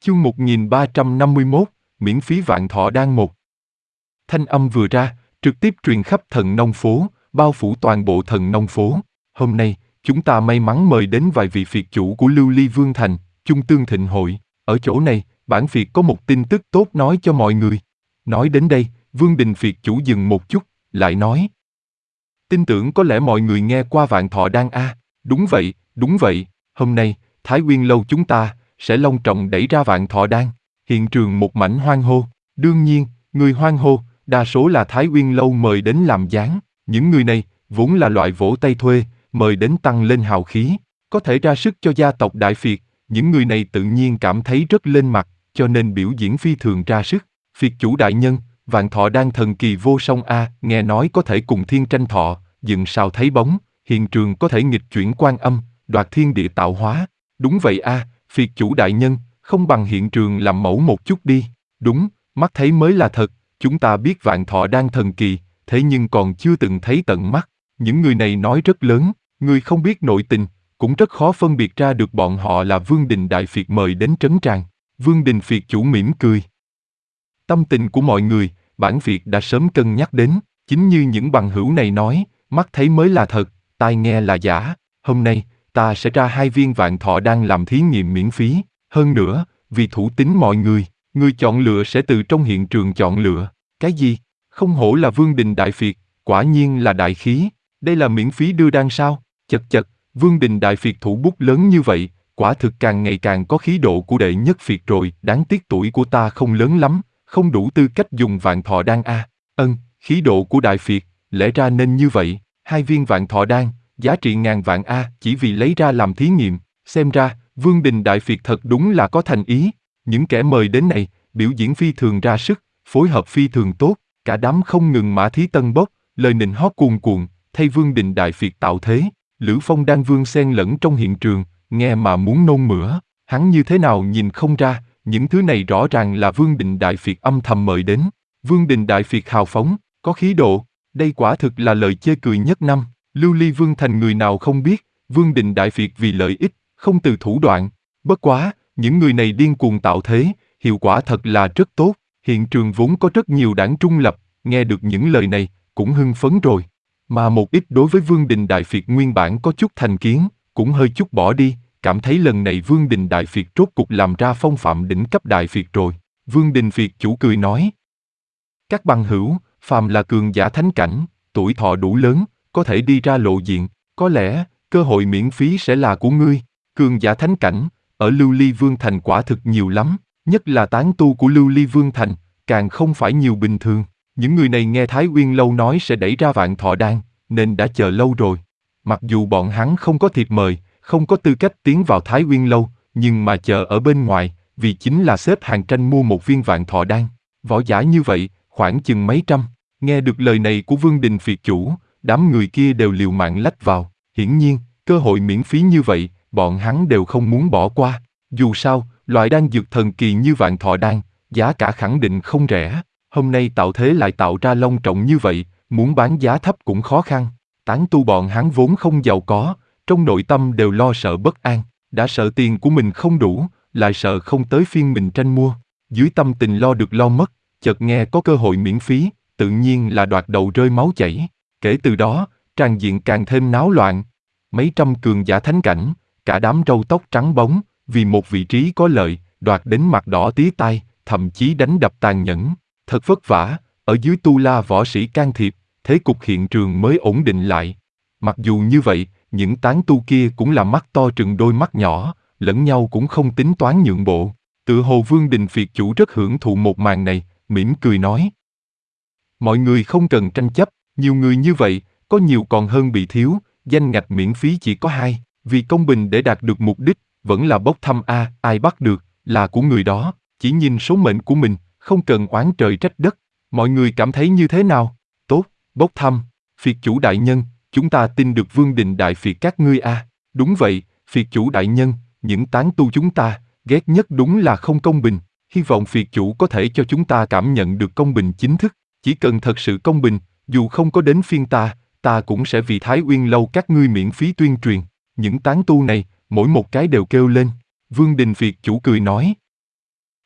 Chương 1351, miễn phí vạn thọ đan một. Thanh âm vừa ra, trực tiếp truyền khắp thần nông phố, bao phủ toàn bộ thần nông phố. Hôm nay, chúng ta may mắn mời đến vài vị phiệt chủ của Lưu Ly Vương Thành, chung tương thịnh hội. Ở chỗ này, bản phiệt có một tin tức tốt nói cho mọi người. Nói đến đây, Vương Đình phiệt chủ dừng một chút, lại nói. Tin tưởng có lẽ mọi người nghe qua vạn thọ đan a. Đúng vậy, hôm nay, Thái Nguyên Lâu chúng ta sẽ long trọng đẩy ra vạn thọ đan. Hiện trường một mảnh hoan hô. Đương nhiên, người hoan hô, đa số là Thái Nguyên Lâu mời đến làm gián. Những người này, vốn là loại vỗ tay thuê, mời đến tăng lên hào khí, có thể ra sức cho gia tộc Đại Phiệt. Những người này tự nhiên cảm thấy rất lên mặt, cho nên biểu diễn phi thường ra sức. Phiệt chủ đại nhân, vạn thọ đan thần kỳ vô song a, nghe nói có thể cùng thiên tranh thọ, dựng sao thấy bóng, hiện trường có thể nghịch chuyển quan âm, đoạt thiên địa tạo hóa. Đúng vậy a, phiệt chủ đại nhân, không bằng hiện trường làm mẫu một chút đi. Đúng, mắt thấy mới là thật, chúng ta biết vạn thọ đan thần kỳ, thế nhưng còn chưa từng thấy tận mắt. Những người này nói rất lớn, người không biết nội tình, cũng rất khó phân biệt ra được bọn họ là Vương Đình Đại Phiệt mời đến trấn tràng. Vương Đình phiệt chủ mỉm cười. Tâm tình của mọi người, bản phiệt đã sớm cân nhắc đến, chính như những bằng hữu này nói, mắt thấy mới là thật, tai nghe là giả. Hôm nay, ta sẽ ra 2 viên vạn thọ đan làm thí nghiệm miễn phí. Hơn nữa, vì thủ tín mọi người, người chọn lựa sẽ từ trong hiện trường chọn lựa. Cái gì? Không hổ là Vương Đình Đại Phiệt, quả nhiên là đại khí. Đây là miễn phí đưa đan sao? Chật, Vương Đình Đại Phiệt thủ bút lớn như vậy, quả thực càng ngày càng có khí độ của đệ nhất phiệt rồi. Đáng tiếc tuổi của ta không lớn lắm, không đủ tư cách dùng vạn thọ đan a. Khí độ của Đại Phiệt, lẽ ra nên như vậy. 2 viên vạn thọ đan, giá trị ngàn vạn a, chỉ vì lấy ra làm thí nghiệm. Xem ra, Vương Đình Đại Phiệt thật đúng là có thành ý. Những kẻ mời đến này, biểu diễn phi thường ra sức, phối hợp phi thường tốt, cả đám không ngừng mã thí tân bốc, lời nịnh hót cuồn cuộn, thay Vương Đình Đại Phiệt tạo thế. Lữ Phong Đan Vương xen lẫn trong hiện trường, nghe mà muốn nôn mửa. Hắn như thế nào nhìn không ra, những thứ này rõ ràng là Vương Đình Đại Phiệt âm thầm mời đến. Vương Đình Đại Phiệt hào phóng, có khí độ, đây quả thực là lời chê cười nhất năm. Lưu Ly Vương Thành người nào không biết, Vương Đình Đại Phiệt vì lợi ích, không từ thủ đoạn. Bất quá, những người này điên cuồng tạo thế, hiệu quả thật là rất tốt. Hiện trường vốn có rất nhiều đảng trung lập, nghe được những lời này, cũng hưng phấn rồi. Mà một ít đối với Vương Đình Đại Phiệt nguyên bản có chút thành kiến, cũng hơi chút bỏ đi, cảm thấy lần này Vương Đình Đại Phiệt rốt cục làm ra phong phạm đỉnh cấp Đại Phiệt rồi. Vương Đình phiệt chủ cười nói. Các bằng hữu, phàm là cường giả thánh cảnh, tuổi thọ đủ lớn, có thể đi ra lộ diện, có lẽ, cơ hội miễn phí sẽ là của ngươi. Cường giả thánh cảnh, ở Lưu Ly Vương Thành quả thực nhiều lắm, nhất là tán tu của Lưu Ly Vương Thành, càng không phải nhiều bình thường. Những người này nghe Thái Nguyên Lâu nói sẽ đẩy ra vạn thọ đan, nên đã chờ lâu rồi. Mặc dù bọn hắn không có thiệp mời, không có tư cách tiến vào Thái Nguyên Lâu, nhưng mà chờ ở bên ngoài, vì chính là xếp hàng tranh mua một viên vạn thọ đan. Võ giả như vậy, khoảng chừng mấy trăm. Nghe được lời này của Vương Đình phiệt chủ, đám người kia đều liều mạng lách vào. Hiển nhiên, cơ hội miễn phí như vậy, bọn hắn đều không muốn bỏ qua. Dù sao, loại đan dược thần kỳ như vạn thọ đan, giá cả khẳng định không rẻ. Hôm nay tạo thế lại tạo ra long trọng như vậy, muốn bán giá thấp cũng khó khăn. Tán tu bọn hắn vốn không giàu có, trong nội tâm đều lo sợ bất an. Đã sợ tiền của mình không đủ, lại sợ không tới phiên mình tranh mua. Dưới tâm tình lo được lo mất, chợt nghe có cơ hội miễn phí, tự nhiên là đoạt đầu rơi máu chảy. Kể từ đó, tràng diện càng thêm náo loạn. Mấy trăm cường giả thánh cảnh, cả đám râu tóc trắng bóng, vì một vị trí có lợi, đoạt đến mặt đỏ tía tai, thậm chí đánh đập tàn nhẫn. Thật vất vả, ở dưới tu la võ sĩ can thiệp, thế cục hiện trường mới ổn định lại. Mặc dù như vậy, những tán tu kia cũng là mắt to trừng đôi mắt nhỏ, lẫn nhau cũng không tính toán nhượng bộ. Tựa hồ Vương Đình phiệt chủ rất hưởng thụ một màn này, mỉm cười nói. Mọi người không cần tranh chấp, nhiều người như vậy, có nhiều còn hơn bị thiếu, danh ngạch miễn phí chỉ có 2, vì công bình để đạt được mục đích, vẫn là bốc thăm a, ai bắt được, là của người đó, chỉ nhìn số mệnh của mình, không cần oán trời trách đất. Mọi người cảm thấy như thế nào? Tốt, bốc thăm, phiệt chủ đại nhân, chúng ta tin được Vương Đình Đại Phiệt các ngươi a. Đúng vậy, phiệt chủ đại nhân, những tán tu chúng ta, ghét nhất đúng là không công bình, hy vọng phiệt chủ có thể cho chúng ta cảm nhận được công bình chính thức, chỉ cần thật sự công bình, dù không có đến phiên ta cũng sẽ vì Thái Uyên Lâu các ngươi miễn phí tuyên truyền. Những tán tu này, mỗi một cái đều kêu lên. Vương Đình phiệt chủ cười nói.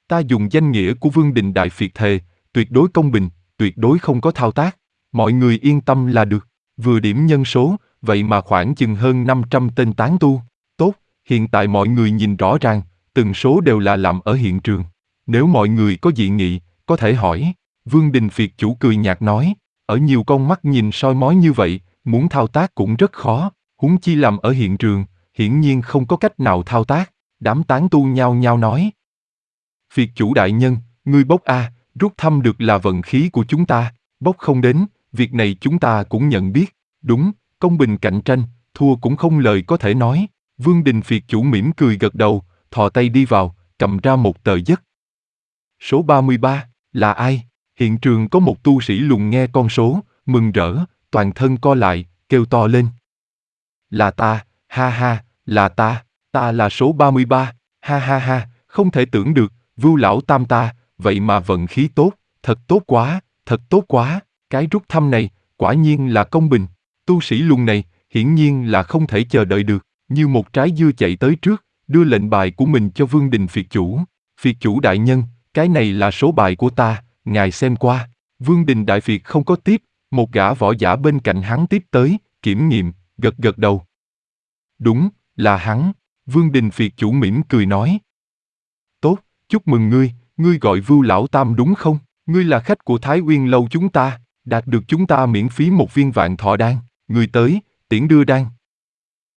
Ta dùng danh nghĩa của Vương Đình Đại Phiệt thề, tuyệt đối công bình, tuyệt đối không có thao tác. Mọi người yên tâm là được. Vừa điểm nhân số, vậy mà khoảng chừng hơn 500 tên tán tu. Tốt, hiện tại mọi người nhìn rõ ràng, từng số đều là làm ở hiện trường. Nếu mọi người có dị nghị, có thể hỏi. Vương Đình Phiệt chủ cười nhạt nói, ở nhiều con mắt nhìn soi mói như vậy, muốn thao tác cũng rất khó, huống chi làm ở hiện trường, hiển nhiên không có cách nào thao tác. Đám tán tu nhao nhao nói. Phiệt chủ đại nhân, ngươi bốc a, rút thăm được là vận khí của chúng ta, bốc không đến, việc này chúng ta cũng nhận biết. Đúng, công bình cạnh tranh, thua cũng không lời có thể nói. Vương Đình Phiệt chủ mỉm cười gật đầu, thò tay đi vào, cầm ra một tờ giấc. Số 33, là ai? Hiện trường có một tu sĩ lùn nghe con số, mừng rỡ, toàn thân co lại, kêu to lên. Là ta, ha ha, là ta là số 33, ha ha ha, không thể tưởng được, Vưu lão tam ta, vậy mà vận khí tốt, thật tốt quá, cái rút thăm này, quả nhiên là công bình. Tu sĩ lùn này, hiển nhiên là không thể chờ đợi được, như một trái dưa chạy tới trước, đưa lệnh bài của mình cho Vương Đình Phiệt chủ. Phiệt chủ đại nhân, cái này là số bài của ta, ngài xem qua. Vương Đình Đại Phiệt không có tiếp, một gã võ giả bên cạnh hắn tiếp tới, kiểm nghiệm, gật gật đầu. Đúng, là hắn. Vương Đình Phiệt chủ mỉm cười nói. Tốt, chúc mừng ngươi, ngươi gọi Vưu lão tam đúng không? Ngươi là khách của Thái Uyên lâu chúng ta, đạt được chúng ta miễn phí một viên vạn thọ đan. Ngươi tới, tiễn đưa đan.